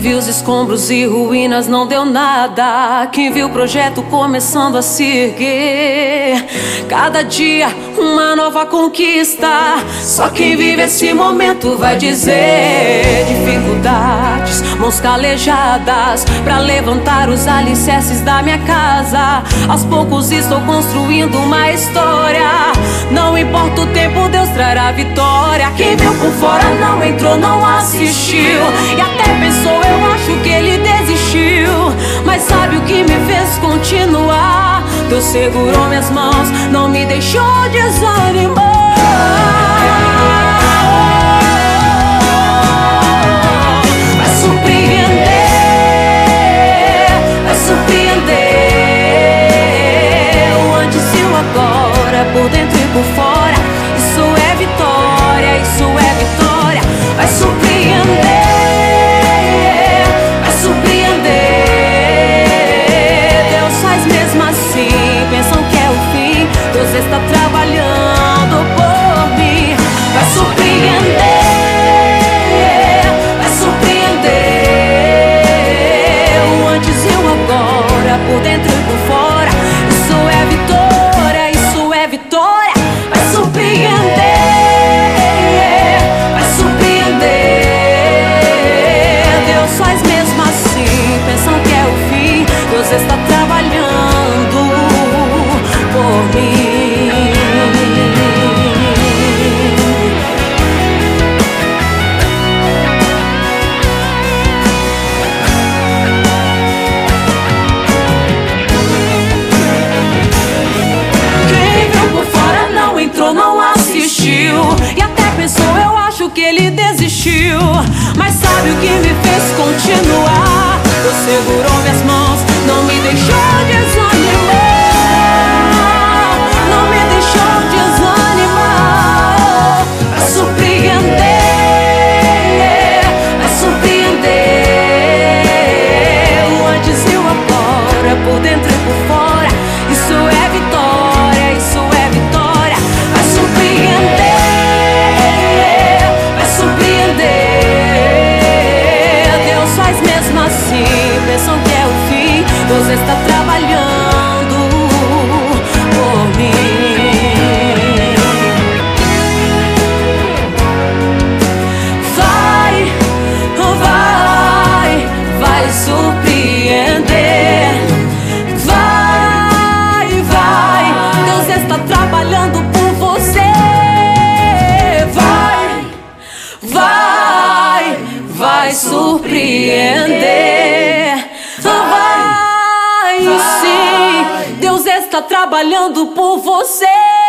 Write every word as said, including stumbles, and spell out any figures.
viu os escombros e ruínas não deu nada. Quem viu o projeto começando a se erguer. Cada dia uma nova conquista. Só quem vive esse momento vai dizer. Dificuldades, mãos calejadas pra levantar os alicerces da minha casa. Aos poucos estou construindo uma história. Não importa o tempo, Deus trará vitória. Quem viu por fora não entrou, não assistiu. E até pensou, eu acho que ele desistiu. Mas sabe o que me fez continuar? Deus segurou minhas mãos, não me deixou desanimar. Vai surpreender, vai surpreender. O antes e o agora, por dentro e por fora. Isso é vitória, isso é vitória. Vai surpreender. Deus está trabalhando por mim. Vai surpreender, vai surpreender. O antes e o agora, por dentro e por fora. Isso é vitória, isso é vitória. Vai surpreender, vai surpreender. Deus faz mesmo assim, pensam que é o fim. Deus está trabalhando por mim. E até pensou, eu acho que ele desistiu. Mas sabe o que me fez continuar? Deus segurou minhas mãos, não me deixou desanimar. Não me deixou desanimar. Vai surpreender, vai surpreender. O antes e o agora, por dentro e por fora. Isso é vitória, isso é vitória. Vai surpreender. Pensam que é o fim, Deus está trabalhando por mim. Vai, vai, vai surpreender. Vai, vai, Deus está trabalhando por você. Vai, vai, vai surpreender. Vai, sim, Deus está trabalhando por você.